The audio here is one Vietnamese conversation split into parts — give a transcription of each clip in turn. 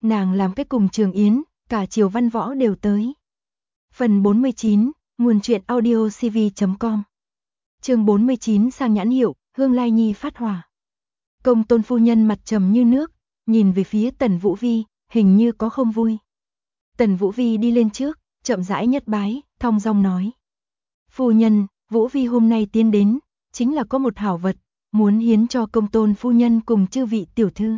Nàng làm cái cùng Trường Yến, cả Triều Văn Võ đều tới. Phần 49, nguồn truyện audio cv.com. Chương 49 sang nhãn hiệu, Hương Lai Nhi phát hỏa. Công tôn phu nhân mặt trầm như nước, nhìn về phía Tần Vũ Vi, hình như có không vui. Tần Vũ Vi đi lên trước, chậm rãi nhất bái, thong dong nói. Phu nhân, Vũ Vi hôm nay tiến đến, chính là có một hảo vật, muốn hiến cho công tôn phu nhân cùng chư vị tiểu thư.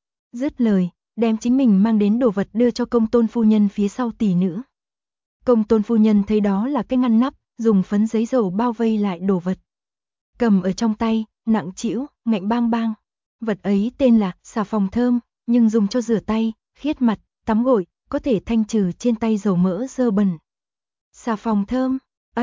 Dứt lời, đem chính mình mang đến đồ vật đưa cho công tôn phu nhân phía sau tỷ nữ. Công tôn phu nhân thấy đó là cái ngăn nắp, dùng phấn giấy dầu bao vây lại đồ vật. Cầm ở trong tay, nặng trĩu, ngạnh bang bang. Vật ấy tên là xà phòng thơm, nhưng dùng cho rửa tay, khiết mặt, tắm gội, có thể thanh trừ trên tay dầu mỡ dơ bẩn. Xà phòng thơm,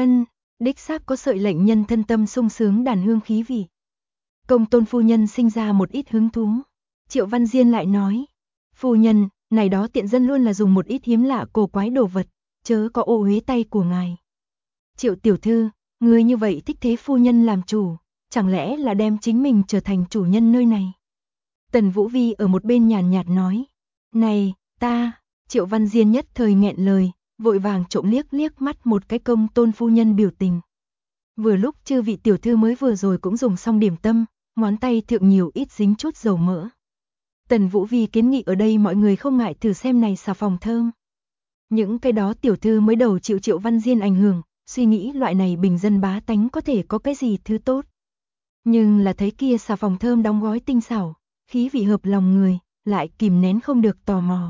đích xác có sợi lệnh nhân thân tâm sung sướng đàn hương khí vị. Công tôn phu nhân sinh ra một ít hứng thú. Triệu Văn Diên lại nói, phu nhân, này đó tiện dân luôn là dùng một ít hiếm lạ cổ quái đồ vật, chớ có ô uế tay của ngài. Triệu tiểu thư, người như vậy thích thế phu nhân làm chủ, chẳng lẽ là đem chính mình trở thành chủ nhân nơi này. Tần Vũ Vi ở một bên nhàn nhạt nói, này, ta, Triệu Văn Diên nhất thời nghẹn lời, vội vàng trộm liếc mắt một cái công tôn phu nhân biểu tình. Vừa lúc chư vị tiểu thư mới vừa rồi cũng dùng xong điểm tâm, ngón tay thượng nhiều ít dính chút dầu mỡ. Tần Vũ Vi kiến nghị ở đây mọi người không ngại thử xem này xà phòng thơm. Những cái đó tiểu thư mới đầu chịu Triệu Văn Diên ảnh hưởng, suy nghĩ loại này bình dân bá tánh có thể có cái gì thứ tốt. Nhưng là thấy kia xà phòng thơm đóng gói tinh xảo, khí vị hợp lòng người, lại kìm nén không được tò mò.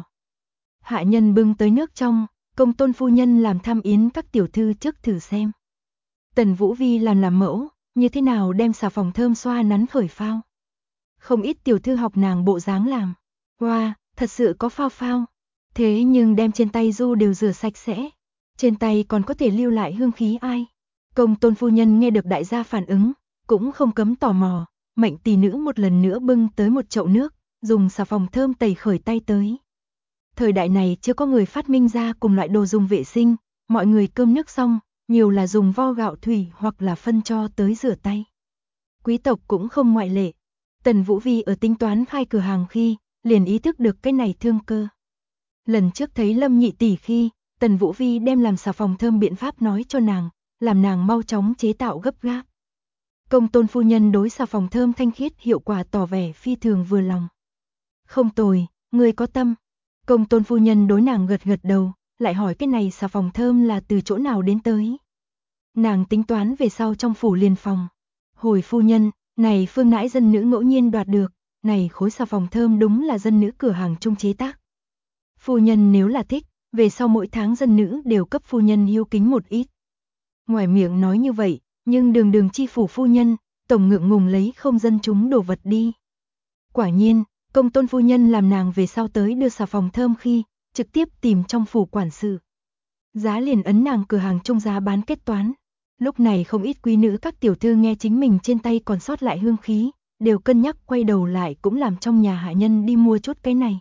Hạ nhân bưng tới nước trong, công tôn phu nhân làm tham yến các tiểu thư trước thử xem. Tần Vũ Vi làm mẫu, như thế nào đem xà phòng thơm xoa nắn khởi phao. Không ít tiểu thư học nàng bộ dáng làm. Wow, thật sự có phao phao. Thế nhưng đem trên tay du đều rửa sạch sẽ. Trên tay còn có thể lưu lại hương khí ai. Công tôn phu nhân nghe được đại gia phản ứng, cũng không cấm tò mò, mệnh tỷ nữ một lần nữa bưng tới một chậu nước, dùng xà phòng thơm tẩy khởi tay tới. Thời đại này chưa có người phát minh ra cùng loại đồ dùng vệ sinh, mọi người cơm nước xong, nhiều là dùng vo gạo thủy hoặc là phân cho tới rửa tay. Quý tộc cũng không ngoại lệ. Tần Vũ Vi ở tính toán khai cửa hàng khi, liền ý thức được cái này thương cơ. Lần trước thấy Lâm nhị tỷ khi, Tần Vũ Vi đem làm xà phòng thơm biện pháp nói cho nàng, làm nàng mau chóng chế tạo gấp gáp. Công tôn phu nhân đối xà phòng thơm thanh khiết hiệu quả tỏ vẻ phi thường vừa lòng. Không tồi, người có tâm. Công tôn phu nhân đối nàng gật đầu, lại hỏi cái này xà phòng thơm là từ chỗ nào đến tới. Nàng tính toán về sau trong phủ liền phòng. Hồi phu nhân, này phương nãi dân nữ ngẫu nhiên đoạt được, này khối xà phòng thơm đúng là dân nữ cửa hàng trung chế tác. Phu nhân nếu là thích, về sau mỗi tháng dân nữ đều cấp phu nhân hiếu kính một ít. Ngoài miệng nói như vậy, nhưng đường chi phủ phu nhân, tổng ngượng ngùng lấy không dân chúng đồ vật đi. Quả nhiên, công tôn phu nhân làm nàng về sau tới đưa xà phòng thơm khi, trực tiếp tìm trong phủ quản sự. Giá liền ấn nàng cửa hàng trung giá bán kết toán. Lúc này không ít quý nữ các tiểu thư nghe chính mình trên tay còn sót lại hương khí, đều cân nhắc quay đầu lại cũng làm trong nhà hạ nhân đi mua chút cái này.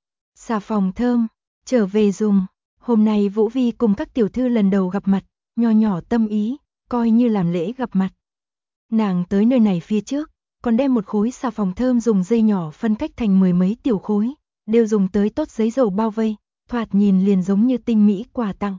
Xà phòng thơm, trở về dùng, hôm nay Vũ Vi cùng các tiểu thư lần đầu gặp mặt, nho nhỏ tâm ý, coi như làm lễ gặp mặt. Nàng tới nơi này phía trước, còn đem một khối xà phòng thơm dùng dây nhỏ phân cách thành mười mấy tiểu khối, đều dùng tới tốt giấy dầu bao vây, thoạt nhìn liền giống như tinh mỹ quà tặng.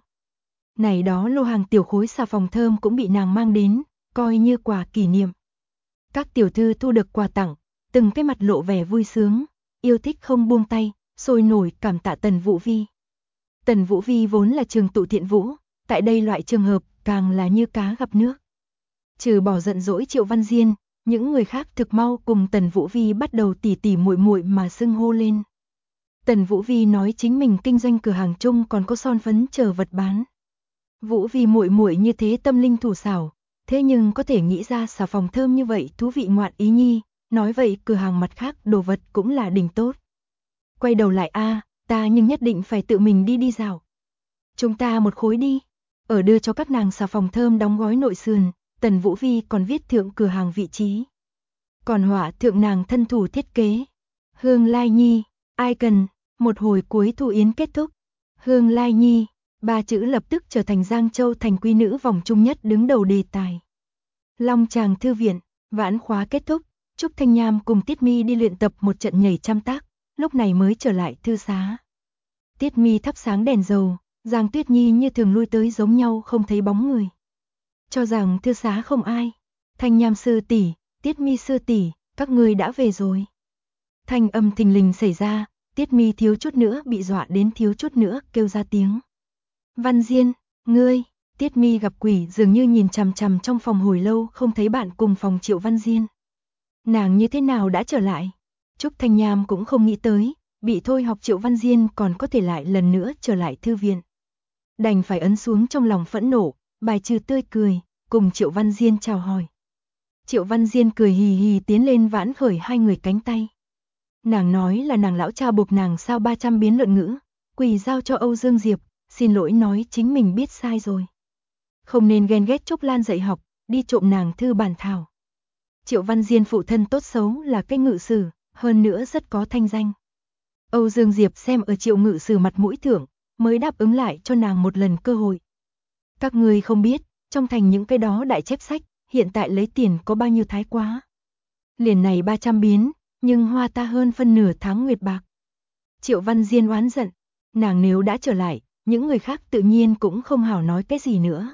Này đó lô hàng tiểu khối xà phòng thơm cũng bị nàng mang đến, coi như quà kỷ niệm. Các tiểu thư thu được quà tặng, từng cái mặt lộ vẻ vui sướng, yêu thích không buông tay, sôi nổi cảm tạ Tần Vũ Vi. Tần Vũ Vi vốn là trường tụ thiện vũ, tại đây loại trường hợp càng là như cá gặp nước. Trừ bỏ giận dỗi Triệu Văn Diên, những người khác thực mau cùng Tần Vũ Vi bắt đầu tỉ tỉ muội muội mà xưng hô lên. Tần Vũ Vi nói chính mình kinh doanh cửa hàng chung còn có son phấn chờ vật bán. Vũ Vi muội muội như thế tâm linh thủ xảo, thế nhưng có thể nghĩ ra xà phòng thơm như vậy thú vị ngoạn ý nhi, nói vậy cửa hàng mặt khác đồ vật cũng là đỉnh tốt. Quay đầu lại ta nhưng nhất định phải tự mình đi dạo. Chúng ta một khối đi. Ở đưa cho các nàng xà phòng thơm đóng gói nội sườn, Tần Vũ Vi còn viết thượng cửa hàng vị trí. Còn họa thượng nàng thân thủ thiết kế. Hương Lai Nhi, ai cần, một hồi cuối thu yến kết thúc. Hương Lai Nhi, ba chữ lập tức trở thành Giang Châu thành quý nữ vòng chung nhất đứng đầu đề tài. Long Tràng thư viện, vãn khóa kết thúc, Trúc Thanh Nham cùng Tiết Mi đi luyện tập một trận nhảy trăm tác, lúc này mới trở lại thư xá. Tiết Mi thắp sáng đèn dầu, Giang Tuyết Nhi như thường lui tới giống nhau không thấy bóng người. Cho rằng thư xá không ai. Thanh Nham sư tỷ, Tiết Mi sư tỷ, các ngươi đã về rồi. Thanh âm thình lình xảy ra, Tiết Mi thiếu chút nữa bị dọa đến thiếu chút nữa kêu ra tiếng. Văn Diên, ngươi, Tiết Mi gặp quỷ dường như nhìn chằm chằm trong phòng hồi lâu không thấy bạn cùng phòng Triệu Văn Diên. Nàng như thế nào đã trở lại? Trúc Thanh Nham cũng không nghĩ tới, bị thôi học Triệu Văn Diên còn có thể lại lần nữa trở lại thư viện. Đành phải ấn xuống trong lòng phẫn nộ, bài trừ tươi cười, cùng Triệu Văn Diên chào hỏi. Triệu Văn Diên cười hì hì tiến lên vãn khởi hai người cánh tay. Nàng nói là nàng lão cha buộc nàng sao 300 biến luận ngữ, quỳ giao cho Âu Dương Diệp, xin lỗi nói chính mình biết sai rồi. Không nên ghen ghét Trúc Lan dạy học, đi trộm nàng thư bản thảo. Triệu Văn Diên phụ thân tốt xấu là cái ngự sử, hơn nữa rất có thanh danh. Âu Dương Diệp xem ở Triệu ngự sử mặt mũi thưởng, mới đáp ứng lại cho nàng một lần cơ hội. Các ngươi không biết, trong thành những cái đó đại chép sách, hiện tại lấy tiền có bao nhiêu thái quá. Liền này 300 biến, nhưng hoa ta hơn phân nửa tháng nguyệt bạc. Triệu Văn Diên oán giận, nàng nếu đã trở lại, những người khác tự nhiên cũng không hảo nói cái gì nữa.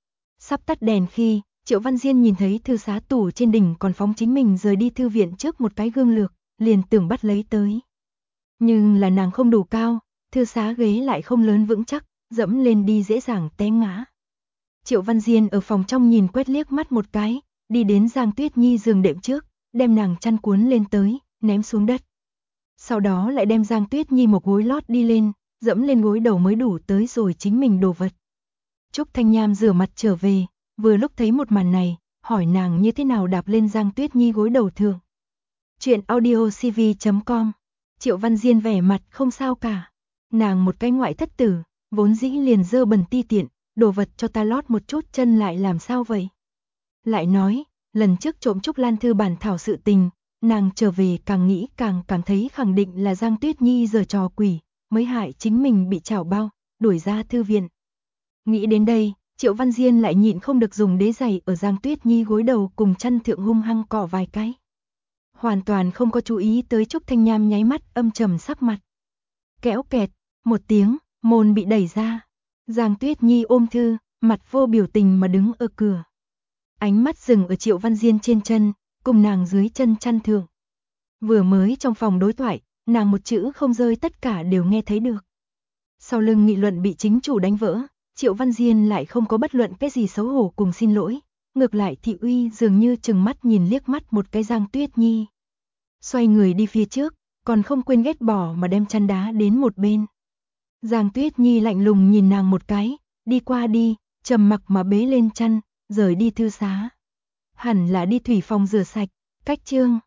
Sắp tắt đèn khi, Triệu Văn Diên nhìn thấy thư xá tủ trên đỉnh còn phóng chính mình rời đi thư viện trước một cái gương lược, liền tưởng bắt lấy tới. Nhưng là nàng không đủ cao, thư xá ghế lại không lớn vững chắc, dẫm lên đi dễ dàng té ngã. Triệu Văn Diên ở phòng trong nhìn quét liếc mắt một cái, đi đến Giang Tuyết Nhi giường đệm trước, đem nàng chăn cuốn lên tới, ném xuống đất. Sau đó lại đem Giang Tuyết Nhi một gối lót đi lên, dẫm lên gối đầu mới đủ tới rồi chính mình đồ vật. Trúc Thanh Nham rửa mặt trở về, vừa lúc thấy một màn này, hỏi nàng như thế nào đạp lên Giang Tuyết Nhi gối đầu thượng. Chuyện audiocv.com. Triệu Văn Diên vẻ mặt không sao cả. Nàng một cái ngoại thất tử, vốn dĩ liền dơ bẩn ti tiện, đồ vật cho ta lót một chút chân lại làm sao vậy? Lại nói, lần trước trộm Trúc Lan thư bản thảo sự tình, nàng trở về càng nghĩ càng cảm thấy khẳng định là Giang Tuyết Nhi giở trò quỷ, mới hại chính mình bị chảo bao, đuổi ra thư viện. Nghĩ đến đây, Triệu Văn Diên lại nhịn không được dùng đế giày ở Giang Tuyết Nhi gối đầu cùng chân thượng hung hăng cọ vài cái. Hoàn toàn không có chú ý tới Trúc Thanh Nham nháy mắt âm trầm sắc mặt. Kéo kẹt, một tiếng, môn bị đẩy ra. Giang Tuyết Nhi ôm thư, mặt vô biểu tình mà đứng ở cửa. Ánh mắt dừng ở Triệu Văn Diên trên chân, cùng nàng dưới chân chăn thượng. Vừa mới trong phòng đối thoại, nàng một chữ không rơi tất cả đều nghe thấy được. Sau lưng nghị luận bị chính chủ đánh vỡ, Triệu Văn Diên lại không có bất luận cái gì xấu hổ cùng xin lỗi. Ngược lại Thị Uy dường như chừng mắt nhìn liếc mắt một cái Giang Tuyết Nhi. Xoay người đi phía trước, còn không quên ghét bỏ mà đem chăn đá đến một bên. Giang Tuyết Nhi lạnh lùng nhìn nàng một cái, đi qua đi, trầm mặc mà bế lên chăn, rời đi thư xá. Hẳn là đi thủy phòng rửa sạch, cách chương.